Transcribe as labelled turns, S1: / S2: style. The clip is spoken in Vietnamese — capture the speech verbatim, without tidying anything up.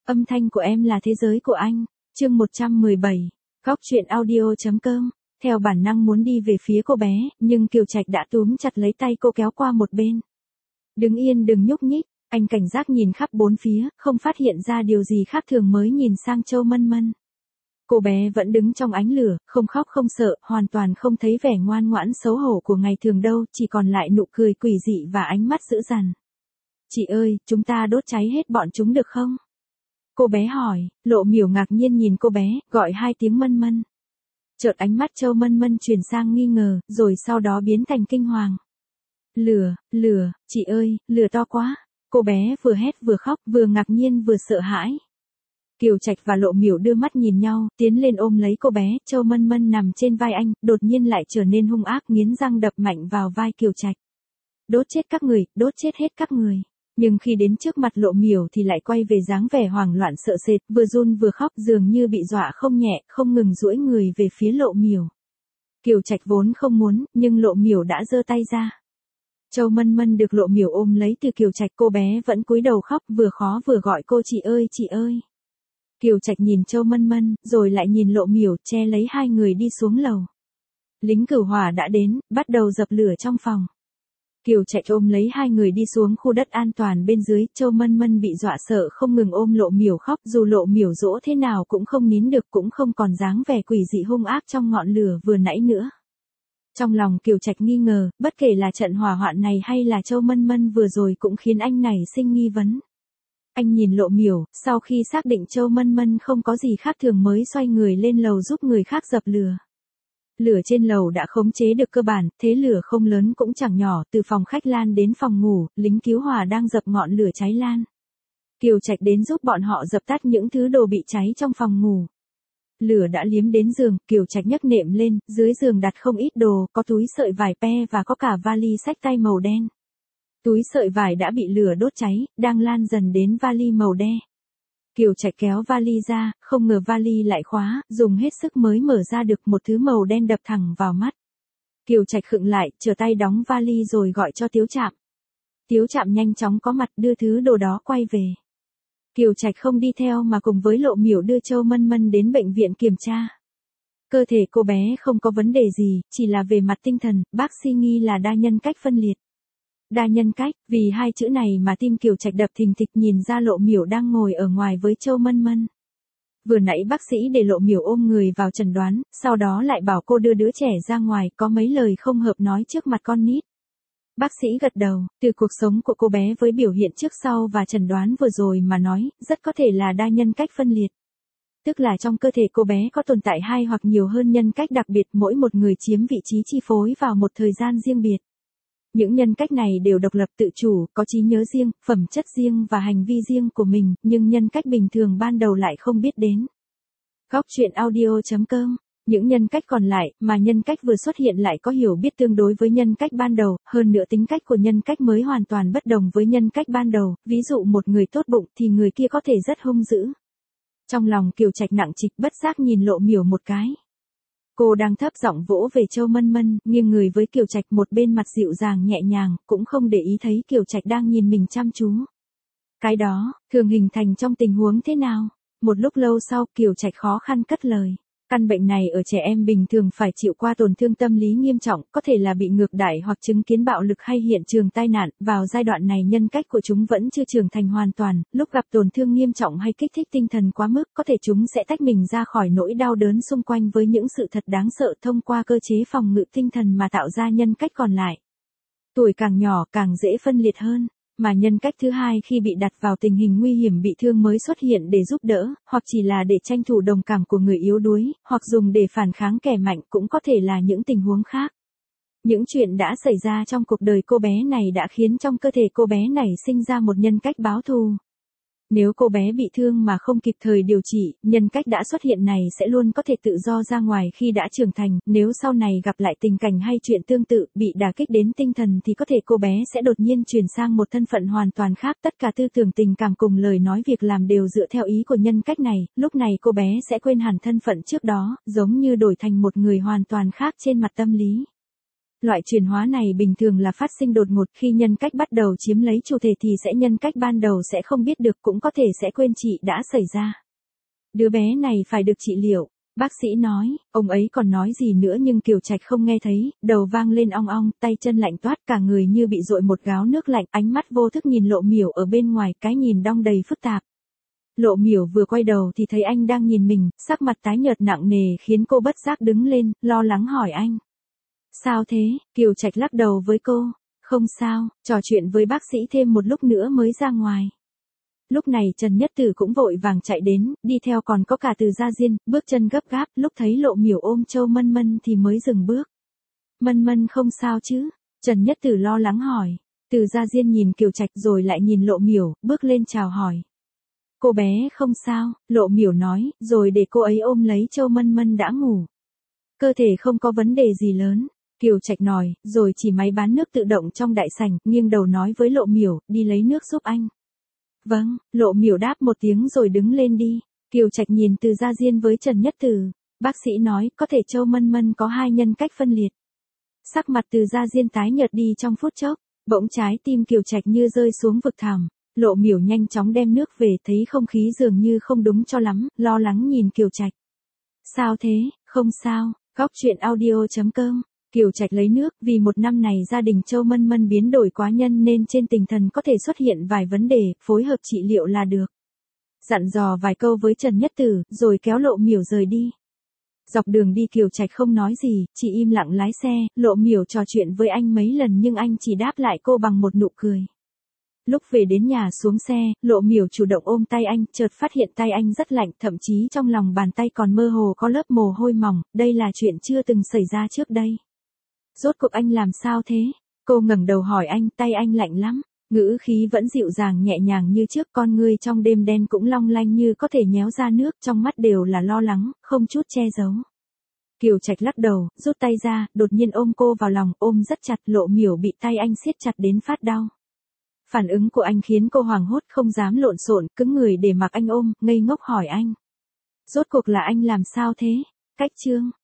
S1: Âm thanh của em là thế giới của anh. Chương một trăm mười bảy. Góc truyện audio.com. Theo bản năng muốn đi về phía cô bé, nhưng Kiều Trạch đã túm chặt lấy tay cô kéo qua một bên. Đứng yên, đừng nhúc nhích. Anh cảnh giác nhìn khắp bốn phía, không phát hiện ra điều gì khác thường mới nhìn sang Châu Mân Mân. Cô bé vẫn đứng trong ánh lửa, không khóc không sợ, hoàn toàn không thấy vẻ ngoan ngoãn xấu hổ của ngày thường đâu, chỉ còn lại nụ cười quỷ dị và ánh mắt dữ dằn. Chị ơi, chúng ta đốt cháy hết bọn chúng được không? Cô bé hỏi. Lộ Miểu ngạc nhiên nhìn cô bé, gọi hai tiếng Mân Mân. Chợt ánh mắt Châu Mân Mân chuyển sang nghi ngờ, rồi sau đó biến thành kinh hoàng. Lửa, lửa, chị ơi, lửa to quá. Cô bé vừa hét vừa khóc, vừa ngạc nhiên vừa sợ hãi. Kiều Trạch và Lộ Miểu đưa mắt nhìn nhau, tiến lên ôm lấy cô bé. Châu Mân Mân nằm trên vai anh, đột nhiên lại trở nên hung ác, nghiến răng đập mạnh vào vai Kiều Trạch. Đốt chết các người, đốt chết hết các người. Nhưng khi đến trước mặt Lộ Miểu thì lại quay về dáng vẻ hoảng loạn sợ sệt, vừa run vừa khóc, dường như bị dọa không nhẹ, không ngừng duỗi người về phía Lộ Miểu. Kiều Trạch vốn không muốn, nhưng Lộ Miểu đã giơ tay ra. Châu Mân Mân được Lộ Miểu ôm lấy từ Kiều Trạch, cô bé vẫn cúi đầu khóc, vừa khó vừa gọi cô chị ơi chị ơi. Kiều Trạch nhìn Châu Mân Mân, rồi lại nhìn Lộ Miểu, che lấy hai người đi xuống lầu. Lính cứu hỏa đã đến, bắt đầu dập lửa trong phòng. Kiều Trạch ôm lấy hai người đi xuống khu đất an toàn bên dưới. Châu Mân Mân bị dọa sợ không ngừng ôm Lộ Miểu khóc, dù Lộ Miểu dỗ thế nào cũng không nín được, cũng không còn dáng vẻ quỷ dị hung ác trong ngọn lửa vừa nãy nữa. Trong lòng Kiều Trạch nghi ngờ, bất kể là trận hỏa hoạn này hay là Châu Mân Mân vừa rồi cũng khiến anh này sinh nghi vấn. Anh nhìn Lộ Miểu, sau khi xác định Châu Mân Mân không có gì khác thường mới xoay người lên lầu giúp người khác dập lửa. Lửa trên lầu đã khống chế được cơ bản, thế lửa không lớn cũng chẳng nhỏ, từ phòng khách lan đến phòng ngủ, lính cứu hỏa đang dập ngọn lửa cháy lan. Kiều Trạch đến giúp bọn họ dập tắt những thứ đồ bị cháy trong phòng ngủ. Lửa đã liếm đến giường, Kiều Trạch nhấc nệm lên, dưới giường đặt không ít đồ, có túi sợi vải pe và có cả vali xách tay màu đen. Túi sợi vải đã bị lửa đốt cháy, đang lan dần đến vali màu đen. Kiều Trạch kéo vali ra, không ngờ vali lại khóa, dùng hết sức mới mở ra được, một thứ màu đen đập thẳng vào mắt. Kiều Trạch khựng lại, trở tay đóng vali rồi gọi cho Tiếu Trạm. Tiếu Trạm nhanh chóng có mặt đưa thứ đồ đó quay về. Kiều Trạch không đi theo mà cùng với Lộ Miểu đưa Châu Mân Mân đến bệnh viện kiểm tra. Cơ thể cô bé không có vấn đề gì, chỉ là về mặt tinh thần, bác sĩ nghi là đa nhân cách phân liệt. Đa nhân cách, vì hai chữ này mà tim Kiều Trạch đập thình thịch nhìn ra Lộ Miểu đang ngồi ở ngoài với Châu Mân Mân. Vừa nãy bác sĩ để Lộ Miểu ôm người vào chẩn đoán, sau đó lại bảo cô đưa đứa trẻ ra ngoài, có mấy lời không hợp nói trước mặt con nít. Bác sĩ gật đầu, từ cuộc sống của cô bé với biểu hiện trước sau và chẩn đoán vừa rồi mà nói, rất có thể là đa nhân cách phân liệt. Tức là trong cơ thể cô bé có tồn tại hai hoặc nhiều hơn nhân cách đặc biệt, mỗi một người chiếm vị trí chi phối vào một thời gian riêng biệt. Những nhân cách này đều độc lập tự chủ, có trí nhớ riêng, phẩm chất riêng và hành vi riêng của mình, nhưng nhân cách bình thường ban đầu lại không biết đến. Góc truyện audio.com. Những nhân cách còn lại, mà nhân cách vừa xuất hiện lại có hiểu biết tương đối với nhân cách ban đầu, hơn nữa tính cách của nhân cách mới hoàn toàn bất đồng với nhân cách ban đầu, ví dụ một người tốt bụng thì người kia có thể rất hung dữ. Trong lòng Kiều Trạch nặng trịch, bất giác nhìn Lộ Miểu một cái. Cô đang thấp giọng vỗ về Châu Mân Mân, nghiêng người với Kiều Trạch, một bên mặt dịu dàng nhẹ nhàng, cũng không để ý thấy Kiều Trạch đang nhìn mình chăm chú. Cái đó, thường hình thành trong tình huống thế nào? Một lúc lâu sau, Kiều Trạch khó khăn cất lời. Căn bệnh này ở trẻ em bình thường phải chịu qua tổn thương tâm lý nghiêm trọng, có thể là bị ngược đãi hoặc chứng kiến bạo lực hay hiện trường tai nạn. Vào giai đoạn này nhân cách của chúng vẫn chưa trưởng thành hoàn toàn, lúc gặp tổn thương nghiêm trọng hay kích thích tinh thần quá mức, có thể chúng sẽ tách mình ra khỏi nỗi đau đớn xung quanh với những sự thật đáng sợ thông qua cơ chế phòng ngự tinh thần mà tạo ra nhân cách còn lại. Tuổi càng nhỏ càng dễ phân liệt hơn. Mà nhân cách thứ hai khi bị đặt vào tình hình nguy hiểm bị thương mới xuất hiện để giúp đỡ, hoặc chỉ là để tranh thủ đồng cảm của người yếu đuối, hoặc dùng để phản kháng kẻ mạnh, cũng có thể là những tình huống khác. Những chuyện đã xảy ra trong cuộc đời cô bé này đã khiến trong cơ thể cô bé này sinh ra một nhân cách báo thù. Nếu cô bé bị thương mà không kịp thời điều trị, nhân cách đã xuất hiện này sẽ luôn có thể tự do ra ngoài khi đã trưởng thành, nếu sau này gặp lại tình cảnh hay chuyện tương tự, bị đả kích đến tinh thần thì có thể cô bé sẽ đột nhiên chuyển sang một thân phận hoàn toàn khác, tất cả tư tưởng tình cảm cùng lời nói việc làm đều dựa theo ý của nhân cách này, lúc này cô bé sẽ quên hẳn thân phận trước đó, giống như đổi thành một người hoàn toàn khác trên mặt tâm lý. Loại chuyển hóa này bình thường là phát sinh đột ngột, khi nhân cách bắt đầu chiếm lấy chủ thể thì sẽ nhân cách ban đầu sẽ không biết được, cũng có thể sẽ quên chị đã xảy ra. Đứa bé này phải được trị liệu. Bác sĩ nói, ông ấy còn nói gì nữa nhưng Kiều Trạch không nghe thấy, đầu vang lên ong ong, tay chân lạnh toát, cả người như bị dội một gáo nước lạnh, ánh mắt vô thức nhìn Lộ Miểu ở bên ngoài, cái nhìn đong đầy phức tạp. Lộ Miểu vừa quay đầu thì thấy anh đang nhìn mình, sắc mặt tái nhợt nặng nề khiến cô bất giác đứng lên, lo lắng hỏi anh. Sao thế? Kiều Trạch lắc đầu với cô. Không sao, trò chuyện với bác sĩ thêm một lúc nữa mới ra ngoài. Lúc này Trần Nhất Tử cũng vội vàng chạy đến, đi theo còn có cả Từ Gia Diên, bước chân gấp gáp, lúc thấy Lộ Miểu ôm Châu Mân Mân thì mới dừng bước. Mân Mân không sao chứ? Trần Nhất Tử lo lắng hỏi. Từ Gia Diên nhìn Kiều Trạch rồi lại nhìn Lộ Miểu, bước lên chào hỏi. Cô bé không sao, Lộ Miểu nói, rồi để cô ấy ôm lấy Châu Mân Mân đã ngủ. Cơ thể không có vấn đề gì lớn. Kiều Trạch nói, rồi chỉ máy bán nước tự động trong đại sảnh, nghiêng đầu nói với Lộ Miểu, đi lấy nước giúp anh. Vâng, Lộ Miểu đáp một tiếng rồi đứng lên đi. Kiều Trạch nhìn Từ Gia Diên với Trần Nhất Tử. Bác sĩ nói, có thể Châu Mân Mân có hai nhân cách phân liệt. Sắc mặt Từ Gia Diên tái nhợt đi trong phút chốc, bỗng trái tim Kiều Trạch như rơi xuống vực thẳm. Lộ Miểu nhanh chóng đem nước về, thấy không khí dường như không đúng cho lắm, lo lắng nhìn Kiều Trạch. Sao thế? Không sao. Góc truyện audio chấm com. Kiều Trạch lấy nước, vì một năm này gia đình Châu Mân Mân biến đổi quá nhân nên trên tinh thần có thể xuất hiện vài vấn đề, phối hợp trị liệu là được. Dặn dò vài câu với Trần Nhất Tử, rồi kéo Lộ Miểu rời đi. Dọc đường đi Kiều Trạch không nói gì, chỉ im lặng lái xe, Lộ Miểu trò chuyện với anh mấy lần nhưng anh chỉ đáp lại cô bằng một nụ cười. Lúc về đến nhà xuống xe, Lộ Miểu chủ động ôm tay anh, chợt phát hiện tay anh rất lạnh, thậm chí trong lòng bàn tay còn mơ hồ có lớp mồ hôi mỏng, đây là chuyện chưa từng xảy ra trước đây. Rốt cuộc anh làm sao thế? Cô ngẩng đầu hỏi anh, tay anh lạnh lắm. Ngữ khí vẫn dịu dàng nhẹ nhàng như trước, con ngươi trong đêm đen cũng long lanh như có thể nhéo ra nước, trong mắt đều là lo lắng, không chút che giấu. Kiều Trạch lắc đầu, rút tay ra, đột nhiên ôm cô vào lòng, ôm rất chặt, Lộ Miểu bị tay anh siết chặt đến phát đau. Phản ứng của anh khiến cô hoảng hốt, không dám lộn xộn, cứng người để mặc anh ôm, ngây ngốc hỏi anh. Rốt cuộc là anh làm sao thế? Cách chương